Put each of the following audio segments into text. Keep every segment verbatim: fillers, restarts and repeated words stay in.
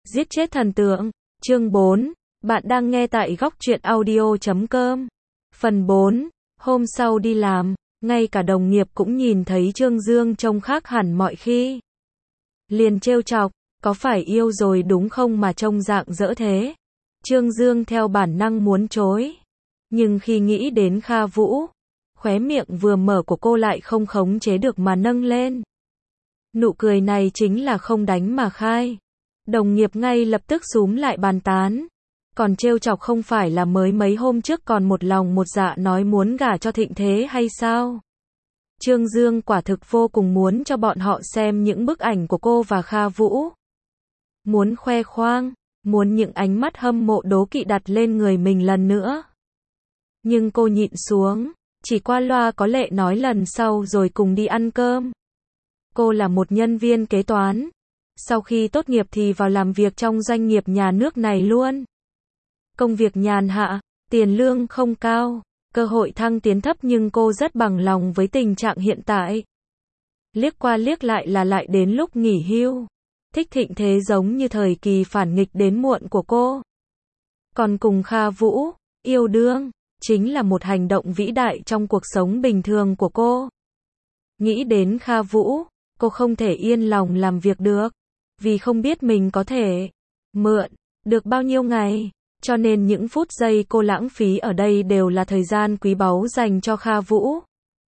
Giết chết thần tượng. Chương bốn. Bạn đang nghe tại góc truyện audio chấm com. Phần bốn. Hôm sau đi làm, ngay cả đồng nghiệp cũng nhìn thấy Trương Dương trông khác hẳn mọi khi. Liền trêu chọc, có phải yêu rồi đúng không mà trông rạng rỡ thế? Trương Dương theo bản năng muốn chối. Nhưng khi nghĩ đến Kha Vũ, khóe miệng vừa mở của cô lại không khống chế được mà nâng lên. Nụ cười này chính là không đánh mà khai. Đồng nghiệp ngay lập tức xúm lại bàn tán. Còn trêu chọc không phải là mới mấy hôm trước còn một lòng một dạ nói muốn gả cho Thịnh Thế hay sao? Trương Dương quả thực vô cùng muốn cho bọn họ xem những bức ảnh của cô và Kha Vũ. Muốn khoe khoang, muốn những ánh mắt hâm mộ đố kỵ đặt lên người mình lần nữa. Nhưng cô nhịn xuống, chỉ qua loa có lệ nói lần sau rồi cùng đi ăn cơm. Cô là một nhân viên kế toán. Sau khi tốt nghiệp thì vào làm việc trong doanh nghiệp nhà nước này luôn. Công việc nhàn hạ, tiền lương không cao, cơ hội thăng tiến thấp nhưng cô rất bằng lòng với tình trạng hiện tại. Liếc qua liếc lại là lại đến lúc nghỉ hưu. Thích Thịnh Thế giống như thời kỳ phản nghịch đến muộn của cô. Còn cùng Kha Vũ, yêu đương, chính là một hành động vĩ đại trong cuộc sống bình thường của cô. Nghĩ đến Kha Vũ, cô không thể yên lòng làm việc được. Vì không biết mình có thể mượn được bao nhiêu ngày. Cho nên những phút giây cô lãng phí ở đây đều là thời gian quý báu dành cho Kha Vũ.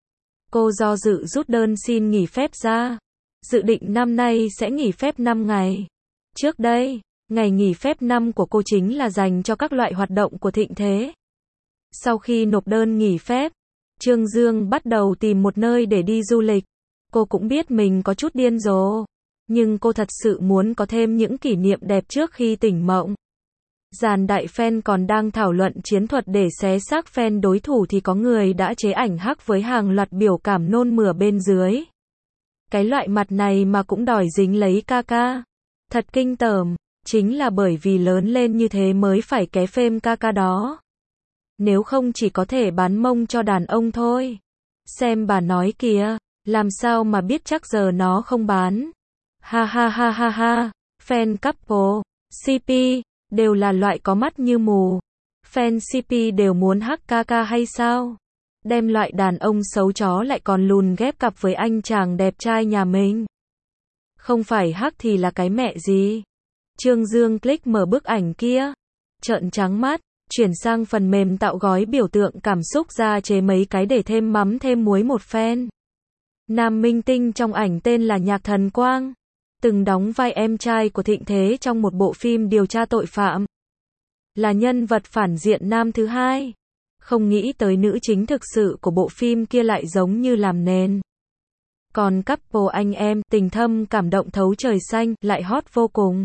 Cô do dự rút đơn xin nghỉ phép ra. Dự định năm nay sẽ nghỉ phép năm ngày. Trước đây, ngày nghỉ phép năm của cô chính là dành cho các loại hoạt động của Thịnh Thế. Sau khi nộp đơn nghỉ phép, Trương Dương bắt đầu tìm một nơi để đi du lịch. Cô cũng biết mình có chút điên rồ. Nhưng cô thật sự muốn có thêm những kỷ niệm đẹp trước khi tỉnh mộng. Dàn đại fan còn đang thảo luận chiến thuật để xé xác fan đối thủ thì có người đã chế ảnh hắc với hàng loạt biểu cảm nôn mửa bên dưới. Cái loại mặt này mà cũng đòi dính lấy ca ca. Thật kinh tởm, chính là bởi vì lớn lên như thế mới phải ké phêm ca ca đó. Nếu không chỉ có thể bán mông cho đàn ông thôi. Xem bà nói kìa, làm sao mà biết chắc giờ nó không bán. Ha ha ha ha ha, fan couple, xê pê, đều là loại có mắt như mù. Fan xê pê đều muốn hắc ca ca hay sao? Đem loại đàn ông xấu chó lại còn lùn ghép cặp với anh chàng đẹp trai nhà mình. Không phải hắc thì là cái mẹ gì? Trương Dương click mở bức ảnh kia. Trợn trắng mắt, chuyển sang phần mềm tạo gói biểu tượng cảm xúc ra chế mấy cái để thêm mắm thêm muối một phen. Nam minh tinh trong ảnh tên là Nhạc Thần Quang. Từng đóng vai em trai của Thịnh Thế trong một bộ phim điều tra tội phạm. Là nhân vật phản diện nam thứ hai. Không nghĩ tới nữ chính thực sự của bộ phim kia lại giống như làm nền. Còn couple anh em, tình thâm cảm động thấu trời xanh, lại hot vô cùng.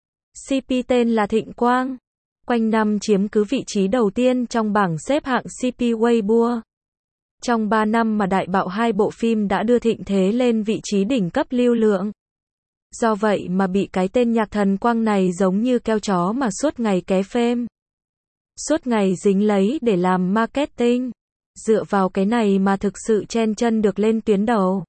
xê pê tên là Thịnh Quang. Quanh năm chiếm cứ vị trí đầu tiên trong bảng xếp hạng xê pê Weibo. Trong ba năm mà đại bạo hai bộ phim đã đưa Thịnh Thế lên vị trí đỉnh cấp lưu lượng. Do vậy mà bị cái tên Nhạc Thần Quang này giống như keo chó mà suốt ngày ké phêm. Suốt ngày dính lấy để làm marketing. Dựa vào cái này mà thực sự chen chân được lên tuyến đầu.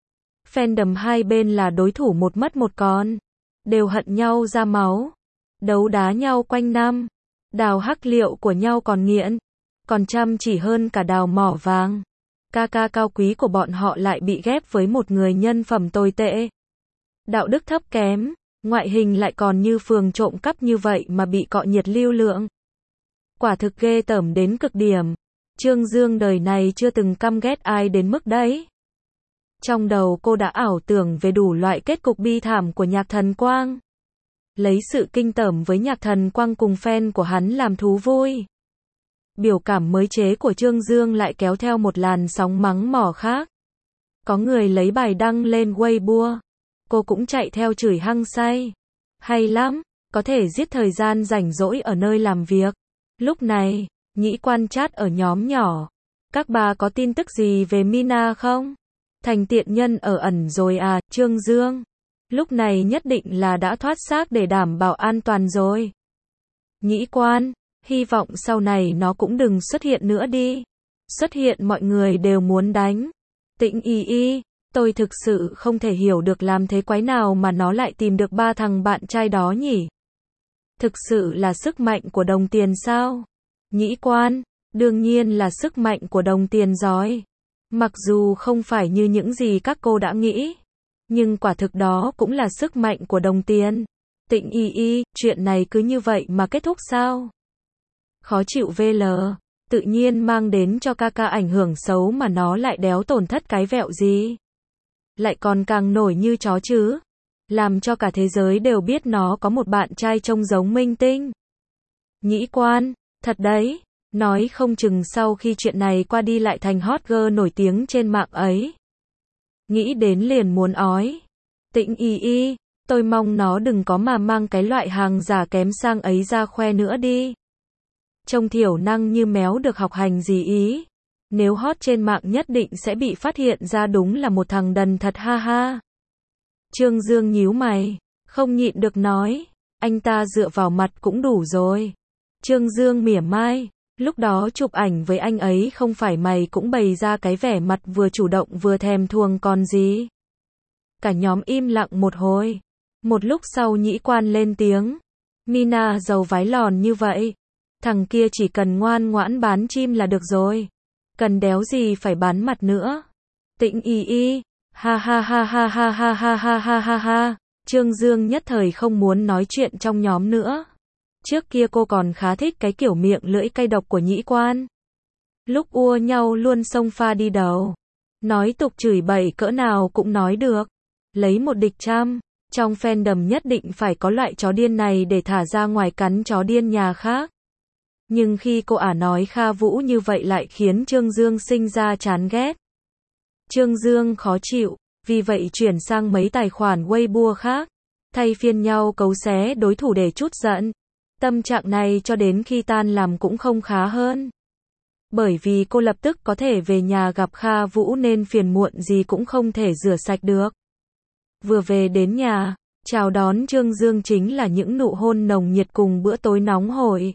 Fandom hai bên là đối thủ một mất một còn. Đều hận nhau ra máu. Đấu đá nhau quanh năm. Đào hắc liệu của nhau còn nghiện. Còn chăm chỉ hơn cả đào mỏ vàng. Ca ca cao quý của bọn họ lại bị ghép với một người nhân phẩm tồi tệ. Đạo đức thấp kém, ngoại hình lại còn như phường trộm cắp như vậy mà bị cọ nhiệt lưu lượng. Quả thực ghê tởm đến cực điểm. Trương Dương đời này chưa từng căm ghét ai đến mức đấy. Trong đầu cô đã ảo tưởng về đủ loại kết cục bi thảm của Nhạc Thần Quang. Lấy sự kinh tởm với Nhạc Thần Quang cùng fan của hắn làm thú vui. Biểu cảm mới chế của Trương Dương lại kéo theo một làn sóng mắng mỏ khác. Có người lấy bài đăng lên Weibo. Cô cũng chạy theo chửi hăng say. Hay lắm, có thể giết thời gian rảnh rỗi ở nơi làm việc. Lúc này, nhĩ quan chat ở nhóm nhỏ. Các bà có tin tức gì về Mina không? Thành tiện nhân ở ẩn rồi à, Trương Dương. Lúc này nhất định là đã thoát xác để đảm bảo an toàn rồi. Nhĩ quan, hy vọng sau này nó cũng đừng xuất hiện nữa đi. Xuất hiện mọi người đều muốn đánh. Tĩnh y y. Tôi thực sự không thể hiểu được làm thế quái nào mà nó lại tìm được ba thằng bạn trai đó nhỉ. Thực sự là sức mạnh của đồng tiền sao? Nhĩ Quan, đương nhiên là sức mạnh của đồng tiền rồi. Mặc dù không phải như những gì các cô đã nghĩ, nhưng quả thực đó cũng là sức mạnh của đồng tiền. Tịnh Y Y, chuyện này cứ như vậy mà kết thúc sao? Khó chịu vê lờ, tự nhiên mang đến cho ca ca ảnh hưởng xấu mà nó lại đéo tổn thất cái vẹo gì. Lại còn càng nổi như chó chứ. Làm cho cả thế giới đều biết nó có một bạn trai trông giống minh tinh. Nhĩ Quan, thật đấy, nói không chừng sau khi chuyện này qua đi lại thành hot girl nổi tiếng trên mạng ấy. Nghĩ đến liền muốn ói. Tịnh Y Y, tôi mong nó đừng có mà mang cái loại hàng giả kém sang ấy ra khoe nữa đi. Trông thiểu năng như méo được học hành gì ý. Nếu hot trên mạng nhất định sẽ bị phát hiện ra đúng là một thằng đần thật ha ha. Trương Dương nhíu mày, không nhịn được nói, anh ta dựa vào mặt cũng đủ rồi. Trương Dương mỉa mai, lúc đó chụp ảnh với anh ấy không phải mày cũng bày ra cái vẻ mặt vừa chủ động vừa thèm thuồng còn gì. Cả nhóm im lặng một hồi. Một lúc sau Nhĩ Quan lên tiếng, Mina giàu vái lòn như vậy. Thằng kia chỉ cần ngoan ngoãn bán chim là được rồi. Cần đéo gì phải bán mặt nữa. Tịnh Y Y, ha ha ha ha ha ha ha ha ha ha ha. Trương Dương nhất thời không muốn nói chuyện trong nhóm nữa. Trước kia cô còn khá thích cái kiểu miệng lưỡi cay độc của Nhĩ Quan. Lúc ua nhau luôn xông pha đi đầu. Nói tục chửi bậy cỡ nào cũng nói được. Lấy một địch trăm. Trong fandom nhất định phải có loại chó điên này để thả ra ngoài cắn chó điên nhà khác. Nhưng khi cô ả nói Kha Vũ như vậy lại khiến Trương Dương sinh ra chán ghét. Trương Dương khó chịu, vì vậy chuyển sang mấy tài khoản Weibo khác, thay phiên nhau cấu xé đối thủ để trút giận. Tâm trạng này cho đến khi tan làm cũng không khá hơn. Bởi vì cô lập tức có thể về nhà gặp Kha Vũ nên phiền muộn gì cũng không thể rửa sạch được. Vừa về đến nhà, chào đón Trương Dương chính là những nụ hôn nồng nhiệt cùng bữa tối nóng hổi.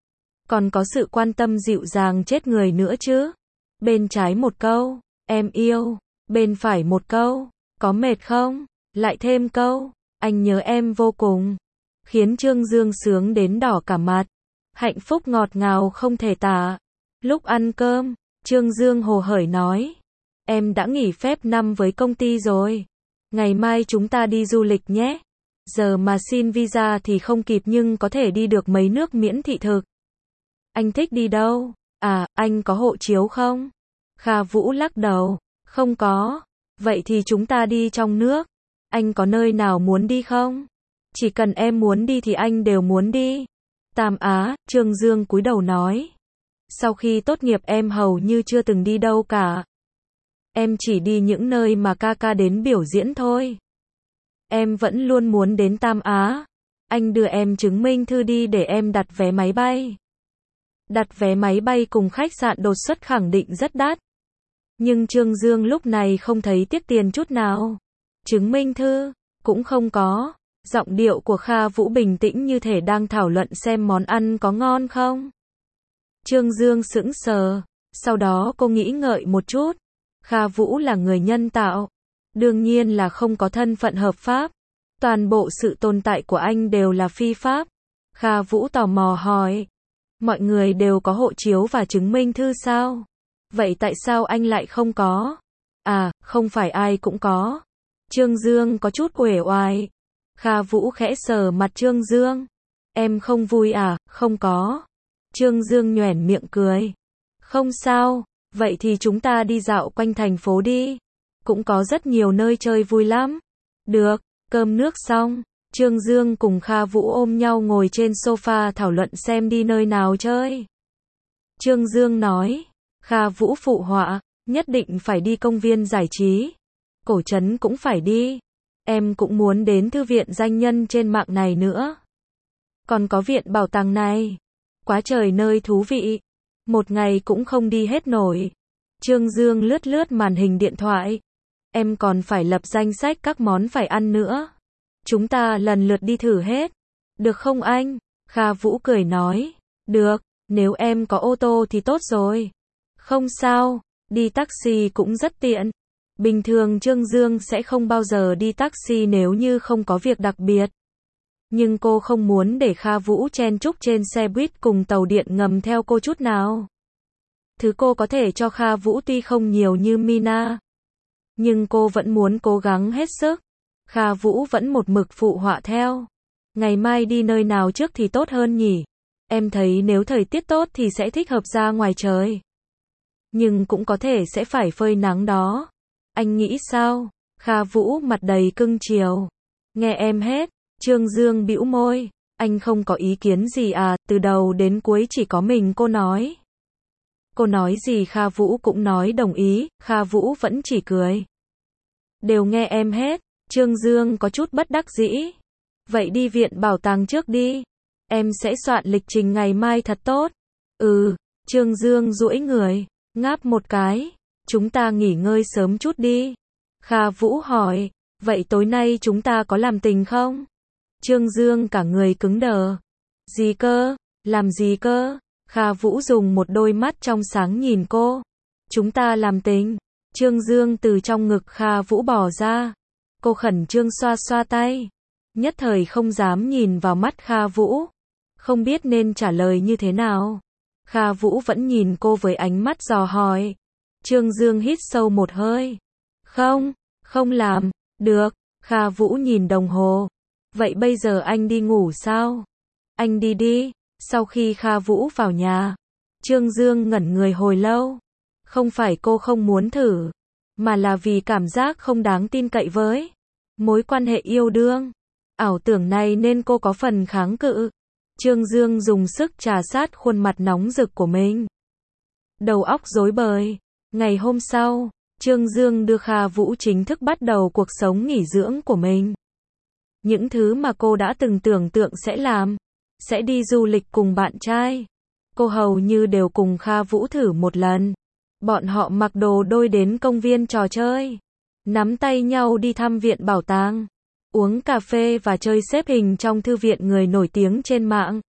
Còn có sự quan tâm dịu dàng chết người nữa chứ. Bên trái một câu, em yêu. Bên phải một câu, có mệt không? Lại thêm câu, anh nhớ em vô cùng. Khiến Trương Dương sướng đến đỏ cả mặt. Hạnh phúc ngọt ngào không thể tả. Lúc ăn cơm, Trương Dương hồ hởi nói, em đã nghỉ phép năm với công ty rồi. Ngày mai chúng ta đi du lịch nhé. Giờ mà xin visa thì không kịp nhưng có thể đi được mấy nước miễn thị thực. Anh thích đi đâu? À, anh có hộ chiếu không? Kha Vũ lắc đầu, không có. Vậy thì chúng ta đi trong nước. Anh có nơi nào muốn đi không? Chỉ cần em muốn đi thì anh đều muốn đi. Tam Á, Trương Dương cúi đầu nói. Sau khi tốt nghiệp em hầu như chưa từng đi đâu cả. Em chỉ đi những nơi mà ca ca đến biểu diễn thôi. Em vẫn luôn muốn đến Tam Á. Anh đưa em chứng minh thư đi để em đặt vé máy bay. Đặt vé máy bay cùng khách sạn đột xuất khẳng định rất đắt. Nhưng Trương Dương lúc này không thấy tiếc tiền chút nào. Chứng minh thư, cũng không có. Giọng điệu của Kha Vũ bình tĩnh như thể đang thảo luận xem món ăn có ngon không. Trương Dương sững sờ. Sau đó cô nghĩ ngợi một chút. Kha Vũ là người nhân tạo. Đương nhiên là không có thân phận hợp pháp. Toàn bộ sự tồn tại của anh đều là phi pháp. Kha Vũ tò mò hỏi. Mọi người đều có hộ chiếu và chứng minh thư sao? Vậy tại sao anh lại không có? À, không phải ai cũng có. Trương Dương có chút uể oải. Kha Vũ khẽ sờ mặt Trương Dương. Em không vui à? Không có. Trương Dương nhoẻn miệng cười. Không sao, vậy thì chúng ta đi dạo quanh thành phố đi. Cũng có rất nhiều nơi chơi vui lắm. Được, cơm nước xong. Trương Dương cùng Kha Vũ ôm nhau ngồi trên sofa thảo luận xem đi nơi nào chơi. Trương Dương nói. Kha Vũ phụ họa, nhất định phải đi công viên giải trí. Cổ trấn cũng phải đi. Em cũng muốn đến thư viện danh nhân trên mạng này nữa. Còn có viện bảo tàng này. Quá trời nơi thú vị. Một ngày cũng không đi hết nổi. Trương Dương lướt lướt màn hình điện thoại. Em còn phải lập danh sách các món phải ăn nữa. Chúng ta lần lượt đi thử hết. Được không anh? Kha Vũ cười nói. Được, nếu em có ô tô thì tốt rồi. Không sao, đi taxi cũng rất tiện. Bình thường Trương Dương sẽ không bao giờ đi taxi nếu như không có việc đặc biệt. Nhưng cô không muốn để Kha Vũ chen chúc trên xe buýt cùng tàu điện ngầm theo cô chút nào. Thứ cô có thể cho Kha Vũ tuy không nhiều như Mina, nhưng cô vẫn muốn cố gắng hết sức. Kha Vũ vẫn một mực phụ họa theo. Ngày mai đi nơi nào trước thì tốt hơn nhỉ? Em thấy nếu thời tiết tốt thì sẽ thích hợp ra ngoài trời. Nhưng cũng có thể sẽ phải phơi nắng đó. Anh nghĩ sao? Kha Vũ mặt đầy cưng chiều. Nghe em hết. Trương Dương bĩu môi. Anh không có ý kiến gì à, từ đầu đến cuối chỉ có mình cô nói. Cô nói gì Kha Vũ cũng nói đồng ý, Kha Vũ vẫn chỉ cười. Đều nghe em hết. Trương Dương có chút bất đắc dĩ. Vậy đi viện bảo tàng trước đi. Em sẽ soạn lịch trình ngày mai thật tốt. Ừ, Trương Dương duỗi người, ngáp một cái. Chúng ta nghỉ ngơi sớm chút đi. Kha Vũ hỏi, vậy tối nay chúng ta có làm tình không? Trương Dương cả người cứng đờ. Gì cơ? Làm gì cơ? Kha Vũ dùng một đôi mắt trong sáng nhìn cô. Chúng ta làm tình. Trương Dương từ trong ngực Kha Vũ bỏ ra. Cô khẩn trương xoa xoa tay. Nhất thời không dám nhìn vào mắt Kha Vũ. Không biết nên trả lời như thế nào. Kha Vũ vẫn nhìn cô với ánh mắt dò hỏi. Trương Dương hít sâu một hơi. Không, không làm. Được. Kha Vũ nhìn đồng hồ. Vậy bây giờ anh đi ngủ sao? Anh đi đi. Sau khi Kha Vũ vào nhà, Trương Dương ngẩn người hồi lâu. Không phải cô không muốn thử, mà là vì cảm giác không đáng tin cậy với mối quan hệ yêu đương. Ảo tưởng này nên cô có phần kháng cự. Trương Dương dùng sức trà sát khuôn mặt nóng rực của mình. Đầu óc rối bời. Ngày hôm sau, Trương Dương đưa Kha Vũ chính thức bắt đầu cuộc sống nghỉ dưỡng của mình. Những thứ mà cô đã từng tưởng tượng sẽ làm. Sẽ đi du lịch cùng bạn trai. Cô hầu như đều cùng Kha Vũ thử một lần. Bọn họ mặc đồ đôi đến công viên trò chơi. Nắm tay nhau đi thăm viện bảo tàng. Uống cà phê và chơi xếp hình trong thư viện người nổi tiếng trên mạng.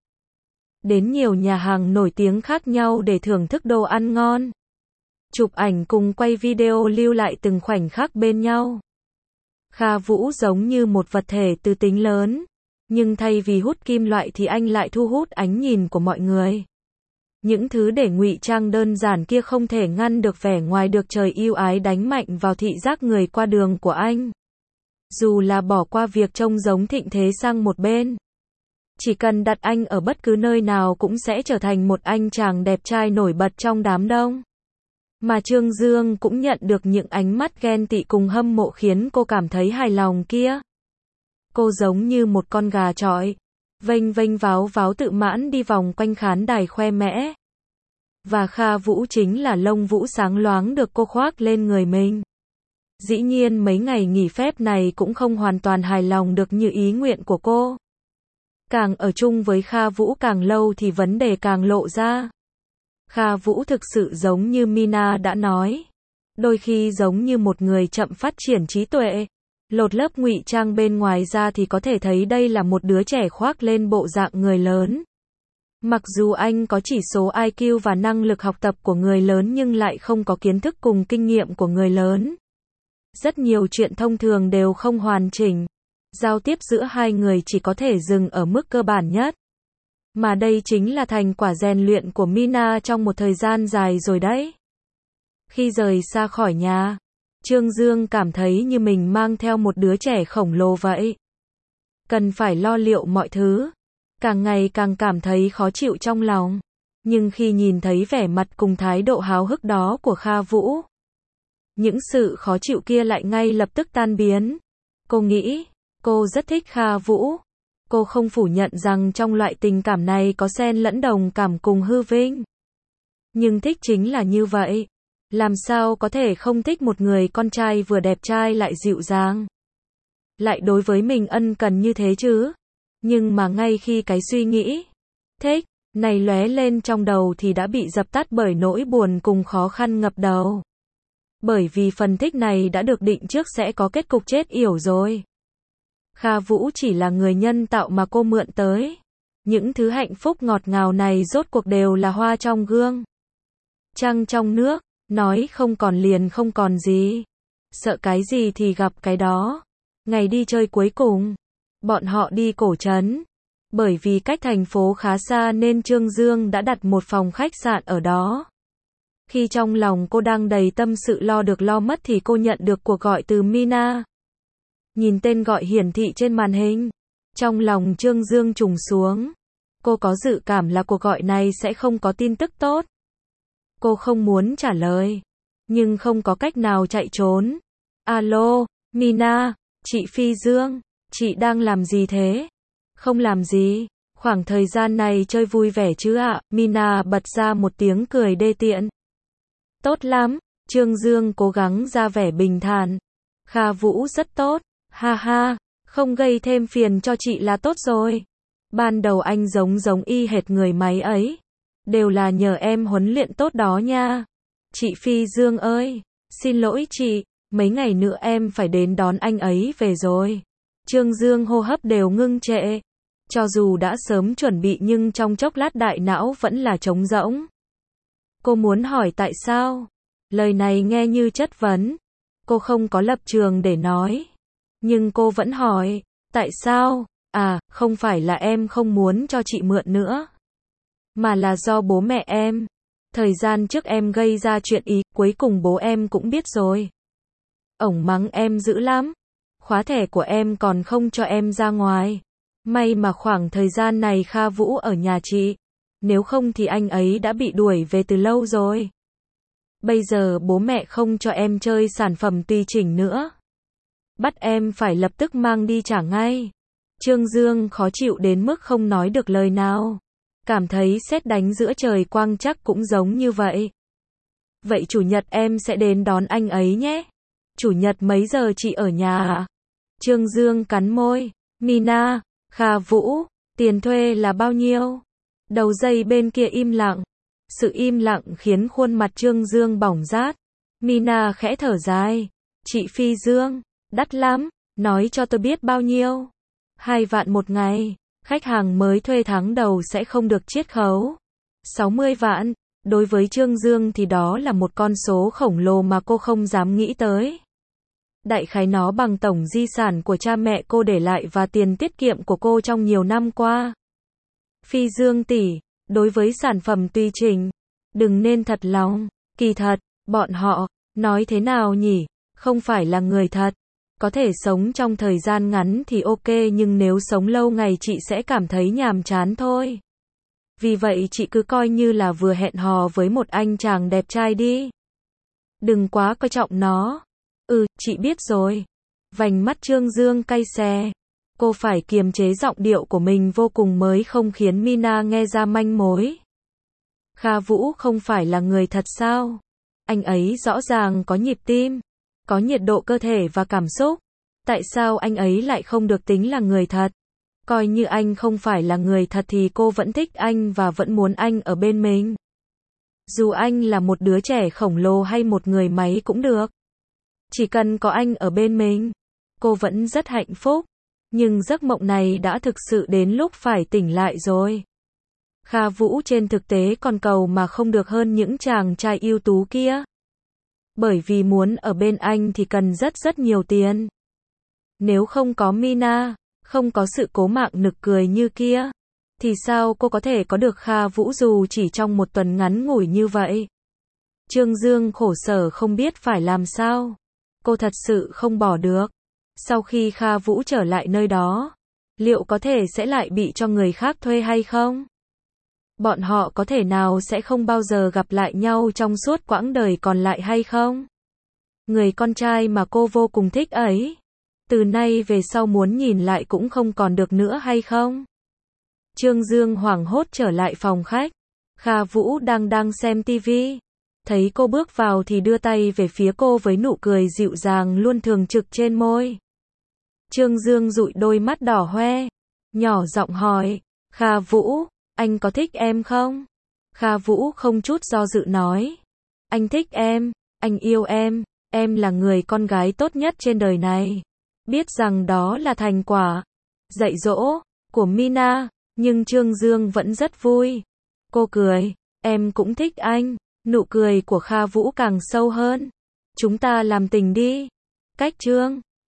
Đến nhiều nhà hàng nổi tiếng khác nhau để thưởng thức đồ ăn ngon. Chụp ảnh cùng quay video lưu lại từng khoảnh khắc bên nhau. Kha Vũ giống như một vật thể tư tính lớn. Nhưng thay vì hút kim loại thì anh lại thu hút ánh nhìn của mọi người. Những thứ để ngụy trang đơn giản kia không thể ngăn được vẻ ngoài được trời yêu ái đánh mạnh vào thị giác người qua đường của anh. Dù là bỏ qua việc trông giống thịnh thế sang một bên. Chỉ cần đặt anh ở bất cứ nơi nào cũng sẽ trở thành một anh chàng đẹp trai nổi bật trong đám đông. Mà Trương Dương cũng nhận được những ánh mắt ghen tị cùng hâm mộ khiến cô cảm thấy hài lòng kia. Cô giống như một con gà chọi, vênh vênh váo váo tự mãn đi vòng quanh khán đài khoe mẽ. Và Kha Vũ chính là lông vũ sáng loáng được cô khoác lên người mình. Dĩ nhiên mấy ngày nghỉ phép này cũng không hoàn toàn hài lòng được như ý nguyện của cô. Càng ở chung với Kha Vũ càng lâu thì vấn đề càng lộ ra. Kha Vũ thực sự giống như Mina đã nói. Đôi khi giống như một người chậm phát triển trí tuệ. Lột lớp ngụy trang bên ngoài ra thì có thể thấy đây là một đứa trẻ khoác lên bộ dạng người lớn. Mặc dù anh có chỉ số I Q và năng lực học tập của người lớn nhưng lại không có kiến thức cùng kinh nghiệm của người lớn. Rất nhiều chuyện thông thường đều không hoàn chỉnh. Giao tiếp giữa hai người chỉ có thể dừng ở mức cơ bản nhất. Mà đây chính là thành quả rèn luyện của Mina trong một thời gian dài rồi đấy. Khi rời xa khỏi nhà, Trương Dương cảm thấy như mình mang theo một đứa trẻ khổng lồ vậy. Cần phải lo liệu mọi thứ. Càng ngày càng cảm thấy khó chịu trong lòng. Nhưng khi nhìn thấy vẻ mặt cùng thái độ háo hức đó của Kha Vũ, những sự khó chịu kia lại ngay lập tức tan biến. Cô nghĩ, cô rất thích Kha Vũ. Cô không phủ nhận rằng trong loại tình cảm này có xen lẫn đồng cảm cùng hư vinh. Nhưng thích chính là như vậy. Làm sao có thể không thích một người con trai vừa đẹp trai lại dịu dàng, lại đối với mình ân cần như thế chứ? Nhưng mà ngay khi cái suy nghĩ thích này lóe lên trong đầu thì đã bị dập tắt bởi nỗi buồn cùng khó khăn ngập đầu. Bởi vì phần thích này đã được định trước sẽ có kết cục chết yểu rồi. Kha Vũ chỉ là người nhân tạo mà cô mượn tới. Những thứ hạnh phúc ngọt ngào này rốt cuộc đều là hoa trong gương, trăng trong nước. Nói không còn liền không còn gì. Sợ cái gì thì gặp cái đó. Ngày đi chơi cuối cùng, Bọn họ đi cổ trấn. Bởi vì cách thành phố khá xa nên Trương Dương đã đặt một phòng khách sạn ở đó. Khi trong lòng cô đang đầy tâm sự lo được lo mất thì cô nhận được cuộc gọi từ Mina. Nhìn tên gọi hiển thị trên màn hình, trong lòng Trương Dương trùng xuống. Cô có dự cảm là cuộc gọi này sẽ không có tin tức tốt. Cô không muốn trả lời, nhưng không có cách nào chạy trốn. Alo, Mina, chị Phi Dương, chị đang làm gì thế? Không làm gì, khoảng thời gian này chơi vui vẻ chứ ạ? Mina bật ra một tiếng cười đê tiện. Tốt lắm, Trương Dương cố gắng ra vẻ bình thản. Kha Vũ rất tốt, ha ha, không gây thêm phiền cho chị là tốt rồi. Ban đầu anh giống giống y hệt người máy ấy. Đều là nhờ em huấn luyện tốt đó nha. Chị Phi Dương ơi, xin lỗi chị, mấy ngày nữa em phải đến đón anh ấy về rồi. Trương Dương hô hấp đều ngưng trệ. Cho dù đã sớm chuẩn bị nhưng trong chốc lát đại não vẫn là trống rỗng. Cô muốn hỏi tại sao? Lời này nghe như chất vấn. Cô không có lập trường để nói. Nhưng cô vẫn hỏi, tại sao? À, không phải là em không muốn cho chị mượn nữa. Mà là do bố mẹ em. Thời gian trước em gây ra chuyện ý, cuối cùng bố em cũng biết rồi. Ổng mắng em dữ lắm. Khóa thẻ của em còn không cho em ra ngoài. May mà khoảng thời gian này Kha Vũ ở nhà chị. Nếu không thì anh ấy đã bị đuổi về từ lâu rồi. Bây giờ bố mẹ không cho em chơi sản phẩm tùy chỉnh nữa. Bắt em phải lập tức mang đi trả ngay. Trương Dương khó chịu đến mức không nói được lời nào. Cảm thấy sét đánh giữa trời quang chắc cũng giống như vậy. Vậy chủ nhật em sẽ đến đón anh ấy nhé. Chủ nhật mấy giờ chị ở nhà à? Trương Dương cắn môi. Mina, Kha Vũ, tiền thuê là bao nhiêu? Đầu dây bên kia im lặng. Sự im lặng khiến khuôn mặt Trương Dương bỏng rát. Mina khẽ thở dài. Chị Phi Dương, đắt lắm, nói cho tôi biết bao nhiêu. Hai vạn một ngày. Khách hàng mới thuê tháng đầu sẽ không được chiết khấu. sáu mươi vạn. Đối với Trương Dương thì đó là một con số khổng lồ mà cô không dám nghĩ tới. Đại khái nó bằng tổng di sản của cha mẹ cô để lại và tiền tiết kiệm của cô trong nhiều năm qua. Phi Dương tỷ, đối với sản phẩm tùy chỉnh, đừng nên thật lòng. Kỳ thật, bọn họ, nói thế nào nhỉ, không phải là người thật. Có thể sống trong thời gian ngắn thì ok nhưng nếu sống lâu ngày chị sẽ cảm thấy nhàm chán thôi. Vì vậy chị cứ coi như là vừa hẹn hò với một anh chàng đẹp trai đi. Đừng quá coi trọng nó. Ừ, chị biết rồi. Vành mắt Trương Dương cay xè. Cô phải kiềm chế giọng điệu của mình vô cùng mới không khiến Mina nghe ra manh mối. Kha Vũ không phải là người thật sao? Anh ấy rõ ràng có nhịp tim, có nhiệt độ cơ thể và cảm xúc. Tại sao anh ấy lại không được tính là người thật? Coi như anh không phải là người thật thì cô vẫn thích anh và vẫn muốn anh ở bên mình. Dù anh là một đứa trẻ khổng lồ hay một người máy cũng được. Chỉ cần có anh ở bên mình, cô vẫn rất hạnh phúc. Nhưng giấc mộng này đã thực sự đến lúc phải tỉnh lại rồi. Kha Vũ trên thực tế còn cầu mà không được hơn những chàng trai ưu tú kia. Bởi vì muốn ở bên anh thì cần rất rất nhiều tiền. Nếu không có Mina, không có sự cố mạng nực cười như kia, thì sao cô có thể có được Kha Vũ dù chỉ trong một tuần ngắn ngủi như vậy? Trương Dương khổ sở không biết phải làm sao. Cô thật sự không bỏ được. Sau khi Kha Vũ trở lại nơi đó, liệu có thể sẽ lại bị cho người khác thuê hay không? Bọn họ có thể nào sẽ không bao giờ gặp lại nhau trong suốt quãng đời còn lại hay không? Người con trai mà cô vô cùng thích ấy, từ nay về sau muốn nhìn lại cũng không còn được nữa hay không? Trương Dương hoảng hốt trở lại phòng khách. Kha Vũ đang đang xem tivi. Thấy cô bước vào thì đưa tay về phía cô với nụ cười dịu dàng luôn thường trực trên môi. Trương Dương dụi đôi mắt đỏ hoe, nhỏ giọng hỏi, Kha Vũ, anh có thích em không? Kha Vũ không chút do dự nói, anh thích em, anh yêu em, em là người con gái tốt nhất trên đời này. Biết rằng đó là thành quả dạy dỗ của Mina, nhưng Trương Dương vẫn rất vui. Cô cười, em cũng thích anh. Nụ cười của Kha Vũ càng sâu hơn. Chúng ta làm tình đi. Cách Trương